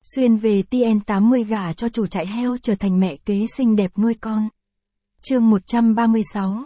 Xuyên về TN80 gả cho chủ trại heo trở thành mẹ kế xinh đẹp nuôi con. Chương 136,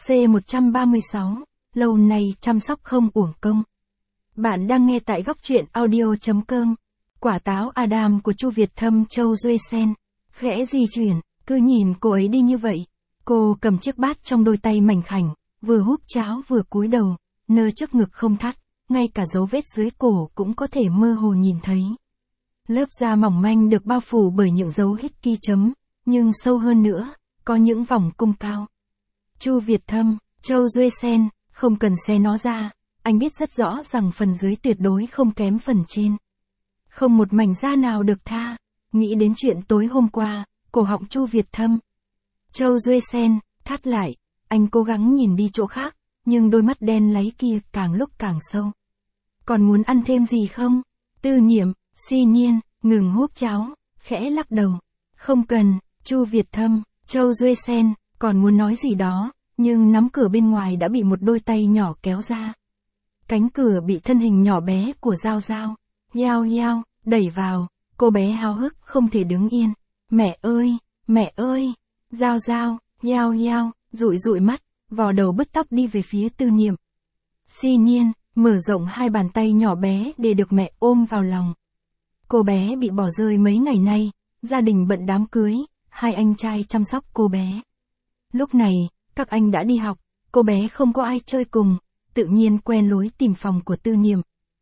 C136, lâu nay chăm sóc không uổng công. Bạn đang nghe tại góc truyện audio.com. Quả táo Adam của Chu Việt Thâm Châu Duê Sen. Khẽ di chuyển, cứ nhìn cô ấy đi như vậy. Cô cầm chiếc bát trong đôi tay mảnh khảnh, vừa húp cháo vừa cúi đầu, nơ trước ngực không thắt, ngay cả dấu vết dưới cổ cũng có thể mơ hồ nhìn thấy. Lớp da mỏng manh được bao phủ bởi những dấu hít ki chấm, nhưng sâu hơn nữa, có những vòng cung cao. Chu Việt Thâm, Châu Duê Sen, không cần xé nó ra, anh biết rất rõ rằng phần dưới tuyệt đối không kém phần trên. Không một mảnh da nào được tha. Nghĩ đến chuyện tối hôm qua, cổ họng Chu Việt Thâm, Châu Duê Sen, thắt lại, anh cố gắng nhìn đi chỗ khác, nhưng đôi mắt đen láy kia càng lúc càng sâu. Còn muốn ăn thêm gì không? Tư Niệm, Si Nhiên, ngừng húp cháo, khẽ lắc đầu. Không cần. Chu Việt Thâm, Châu Duê Sen, còn muốn nói gì đó, nhưng nắm cửa bên ngoài đã bị một đôi tay nhỏ kéo ra. Cánh cửa bị thân hình nhỏ bé của Giao Giao, Yao, đẩy vào, cô bé háo hức không thể đứng yên. Mẹ ơi, Giao, Yao, dụi mắt, vò đầu bứt tóc đi về phía Tư Niệm. Si Nhiên, mở rộng hai bàn tay nhỏ bé để được mẹ ôm vào lòng. Cô bé bị bỏ rơi mấy ngày nay, gia đình bận đám cưới, hai anh trai chăm sóc cô bé. Lúc này, các anh đã đi học, cô bé không có ai chơi cùng, tự nhiên quen lối tìm phòng của Tư Niệm.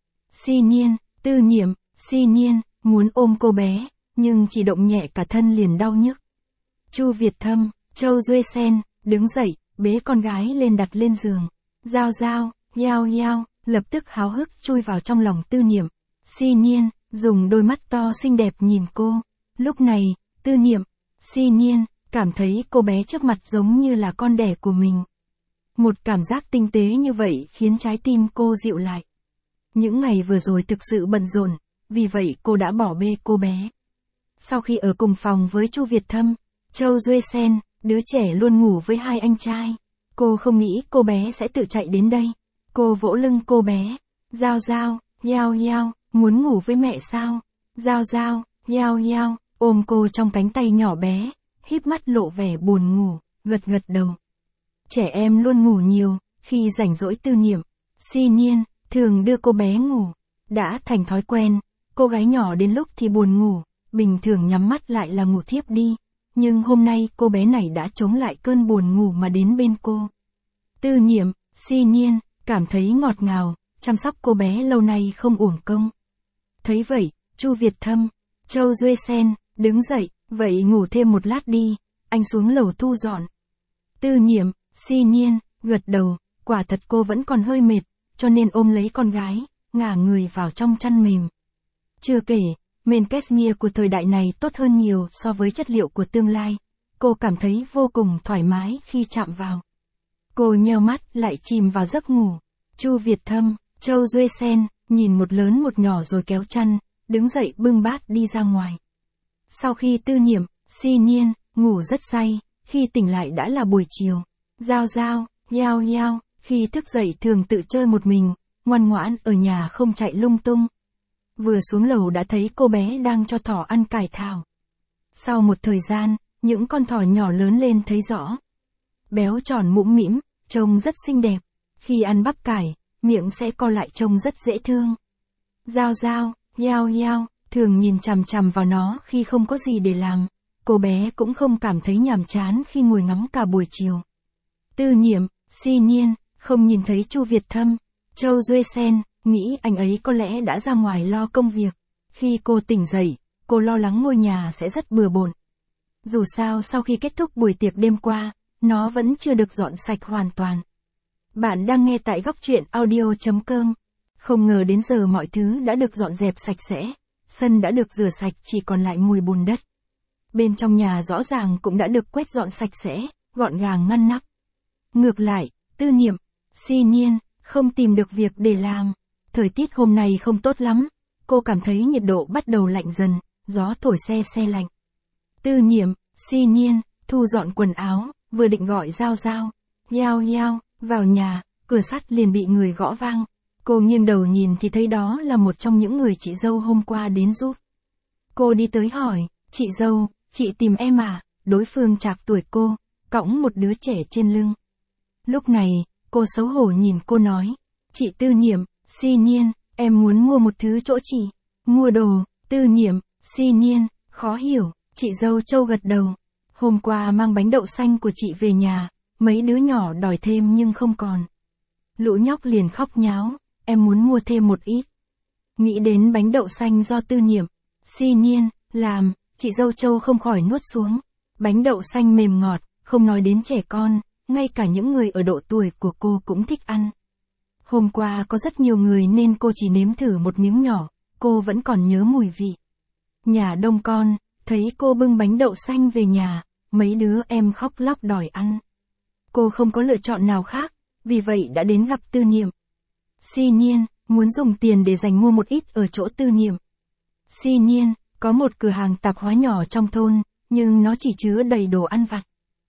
Tư Niệm, Si Nhiên, muốn ôm cô bé, nhưng chỉ động nhẹ cả thân liền đau nhức. Chu Việt Thâm, Châu Duê Sen, đứng dậy, bế con gái lên đặt lên giường. Giao, Yao, lập tức háo hức chui vào trong lòng Tư Niệm. Si Nhiên, dùng đôi mắt to xinh đẹp nhìn cô. Lúc này, Tư Niệm, Si Nhiên, cảm thấy cô bé trước mặt giống như là con đẻ của mình. Một cảm giác tinh tế như vậy khiến trái tim cô dịu lại. Những ngày vừa rồi thực sự bận rộn, vì vậy cô đã bỏ bê cô bé. Sau khi ở cùng phòng với Chu Việt Thâm, Châu Duê Sen, đứa trẻ luôn ngủ với hai anh trai, cô không nghĩ cô bé sẽ tự chạy đến đây. Cô vỗ lưng cô bé. Giao, Yao, muốn ngủ với mẹ sao? Giao, Yao, ôm cô trong cánh tay nhỏ bé, híp mắt lộ vẻ buồn ngủ, gật đầu. Trẻ em luôn ngủ nhiều, khi rảnh rỗi. Tư Niệm, Si Nhiên, thường đưa cô bé ngủ. Đã thành thói quen, cô gái nhỏ đến lúc thì buồn ngủ, bình thường nhắm mắt lại là ngủ thiếp đi. Nhưng hôm nay cô bé này đã chống lại cơn buồn ngủ mà đến bên cô. Tư Niệm, Si Nhiên, cảm thấy ngọt ngào, chăm sóc cô bé lâu nay không uổng công. Thấy vậy, Chu Việt Thâm, Châu Duê Sen, đứng dậy, vậy ngủ thêm một lát đi, anh xuống lầu thu dọn. Tư Niệm, Si Nhiên, gật đầu, quả thật cô vẫn còn hơi mệt, cho nên ôm lấy con gái, ngả người vào trong chăn mềm. Chưa kể, mền cashmere của thời đại này tốt hơn nhiều so với chất liệu của tương lai, cô cảm thấy vô cùng thoải mái khi chạm vào. Cô nheo mắt lại chìm vào giấc ngủ. Chu Việt Thâm, Châu Duê Sen, nhìn một lớn một nhỏ rồi kéo chăn, đứng dậy bưng bát đi ra ngoài. Sau khi Tư Niệm, Si Nhiên, ngủ rất say, khi tỉnh lại đã là buổi chiều. Giao, Yao, khi thức dậy thường tự chơi một mình, ngoan ngoãn ở nhà không chạy lung tung. Vừa xuống lầu đã thấy cô bé đang cho thỏ ăn cải thảo. Sau một thời gian, những con thỏ nhỏ lớn lên thấy rõ. Béo tròn mũm mĩm, trông rất xinh đẹp. Khi ăn bắp cải, miệng sẽ co lại trông rất dễ thương. Giao, Yao, thường nhìn chằm chằm vào nó khi không có gì để làm. Cô bé cũng không cảm thấy nhàm chán khi ngồi ngắm cả buổi chiều. Tư Niệm, Si Nhiên, không nhìn thấy Chu Việt Thâm, Châu Duê Sen, nghĩ anh ấy có lẽ đã ra ngoài lo công việc. Khi cô tỉnh dậy, cô lo lắng ngôi nhà sẽ rất bừa bộn. Dù sao sau khi kết thúc buổi tiệc đêm qua, nó vẫn chưa được dọn sạch hoàn toàn. Bạn đang nghe tại góc truyện audio.com. Không ngờ đến giờ mọi thứ đã được dọn dẹp sạch sẽ, sân đã được rửa sạch chỉ còn lại mùi bùn đất. Bên trong nhà rõ ràng cũng đã được quét dọn sạch sẽ, gọn gàng ngăn nắp. Ngược lại, Tư Niệm, Si Nhiên, không tìm được việc để làm. Thời tiết hôm nay không tốt lắm, cô cảm thấy nhiệt độ bắt đầu lạnh dần, gió thổi se lạnh. Tư Niệm, Si Nhiên, thu dọn quần áo, vừa định gọi Giao, Yao, vào nhà, cửa sắt liền bị người gõ vang. Cô nghiêng đầu nhìn thì thấy đó là một trong những người chị dâu hôm qua đến giúp. Cô đi tới hỏi, chị dâu, chị tìm em à? Đối phương trạc tuổi cô, cõng một đứa trẻ trên lưng. Lúc này, cô xấu hổ nhìn cô nói, chị Tư Niệm, Si Nhiên, em muốn mua một thứ chỗ chị. Mua đồ, Tư Niệm, Si Nhiên, khó hiểu, chị dâu Châu gật đầu. Hôm qua mang bánh đậu xanh của chị về nhà, mấy đứa nhỏ đòi thêm nhưng không còn. Lũ nhóc liền khóc nháo, em muốn mua thêm một ít. Nghĩ đến bánh đậu xanh do Tư Niệm, Si Nhiên làm, chị dâu Châu không khỏi nuốt xuống. Bánh đậu xanh mềm ngọt, không nói đến trẻ con, ngay cả những người ở độ tuổi của cô cũng thích ăn. Hôm qua có rất nhiều người nên cô chỉ nếm thử một miếng nhỏ, cô vẫn còn nhớ mùi vị. Nhà đông con, thấy cô bưng bánh đậu xanh về nhà, mấy đứa em khóc lóc đòi ăn. Cô không có lựa chọn nào khác, vì vậy đã đến gặp Tư Niệm. Si Nhiên, muốn dùng tiền để dành mua một ít ở chỗ Tư Niệm. Si Nhiên, có một cửa hàng tạp hóa nhỏ trong thôn, nhưng nó chỉ chứa đầy đồ ăn vặt.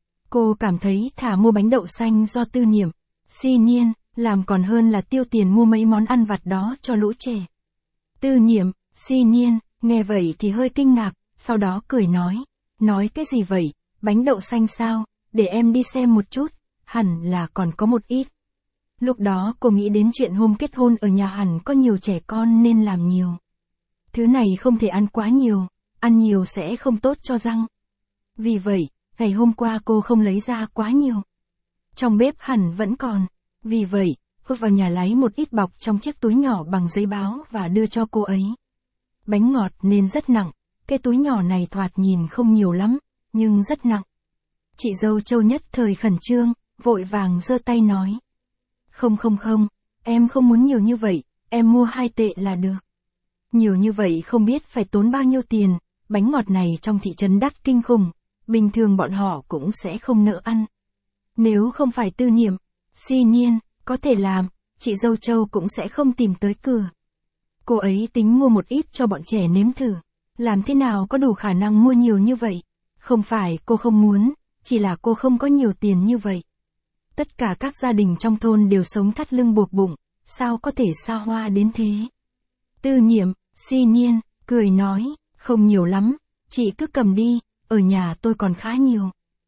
Cô cảm thấy thà mua bánh đậu xanh do Tư Niệm, Si Nhiên, làm còn hơn là tiêu tiền mua mấy món ăn vặt đó cho lũ trẻ. Tư Niệm, Si Nhiên, nghe vậy thì hơi kinh ngạc, sau đó cười nói cái gì vậy, bánh đậu xanh sao, để em đi xem một chút, hẳn là còn có một ít. Lúc đó cô nghĩ đến chuyện hôm kết hôn ở nhà hẳn có nhiều trẻ con nên làm nhiều. Thứ này không thể ăn quá nhiều, ăn nhiều sẽ không tốt cho răng. Vì vậy, ngày hôm qua cô không lấy ra quá nhiều. Trong bếp hẳn vẫn còn, vì vậy, bước vào nhà lấy một ít bọc trong chiếc túi nhỏ bằng giấy báo và đưa cho cô ấy. Bánh ngọt nên rất nặng, cái túi nhỏ này thoạt nhìn không nhiều lắm, nhưng rất nặng. Chị dâu Châu nhất thời khẩn trương, vội vàng giơ tay nói. Không, em không muốn nhiều như vậy, em mua 2 tệ là được. Nhiều như vậy không biết phải tốn bao nhiêu tiền, bánh ngọt này trong thị trấn đắt kinh khủng, bình thường bọn họ cũng sẽ không nỡ ăn. Nếu không phải Tư Niệm, Si Nhiên, có thể làm, chị dâu Châu cũng sẽ không tìm tới cửa. Cô ấy tính mua một ít cho bọn trẻ nếm thử, làm thế nào có đủ khả năng mua nhiều như vậy. Không phải cô không muốn, chỉ là cô không có nhiều tiền như vậy. Tất cả các gia đình trong thôn đều sống thắt lưng buộc bụng, sao có thể xa hoa đến thế. Tư Niệm, Si Nhiên, cười nói, không nhiều lắm, chị cứ cầm đi, ở nhà tôi còn khá nhiều.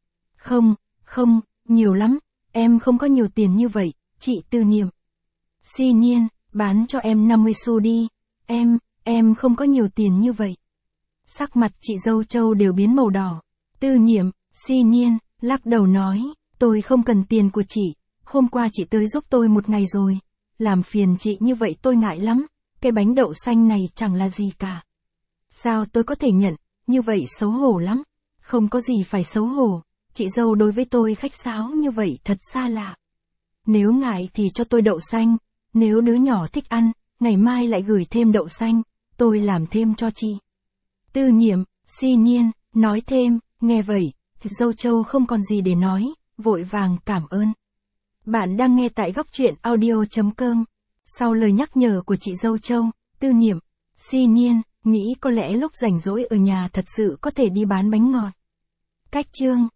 Không, nhiều lắm, em không có nhiều tiền như vậy, chị Tư Niệm. Si Nhiên, bán cho em 50 xu đi, em không có nhiều tiền như vậy. Sắc mặt chị dâu Châu đều biến màu đỏ. Tư Niệm, Si Nhiên, lắc đầu nói, tôi không cần tiền của chị, hôm qua chị tới giúp tôi một ngày rồi, làm phiền chị như vậy tôi ngại lắm, cái bánh đậu xanh này chẳng là gì cả. Sao tôi có thể nhận, như vậy xấu hổ lắm, không có gì phải xấu hổ, chị dâu đối với tôi khách sáo như vậy thật xa lạ. Nếu ngại thì cho tôi đậu xanh, nếu đứa nhỏ thích ăn, ngày mai lại gửi thêm đậu xanh, tôi làm thêm cho chị. Tư Niệm, Si Nhiên, nói thêm, nghe vậy, thì dâu Châu không còn gì để nói, vội vàng cảm ơn. Bạn đang nghe tại góc truyện audio.com. Sau lời nhắc nhở của chị dâu Châu, Tư Niệm, Si Nhiên, nghĩ có lẽ lúc rảnh rỗi ở nhà thật sự có thể đi bán bánh ngọt. Cách chương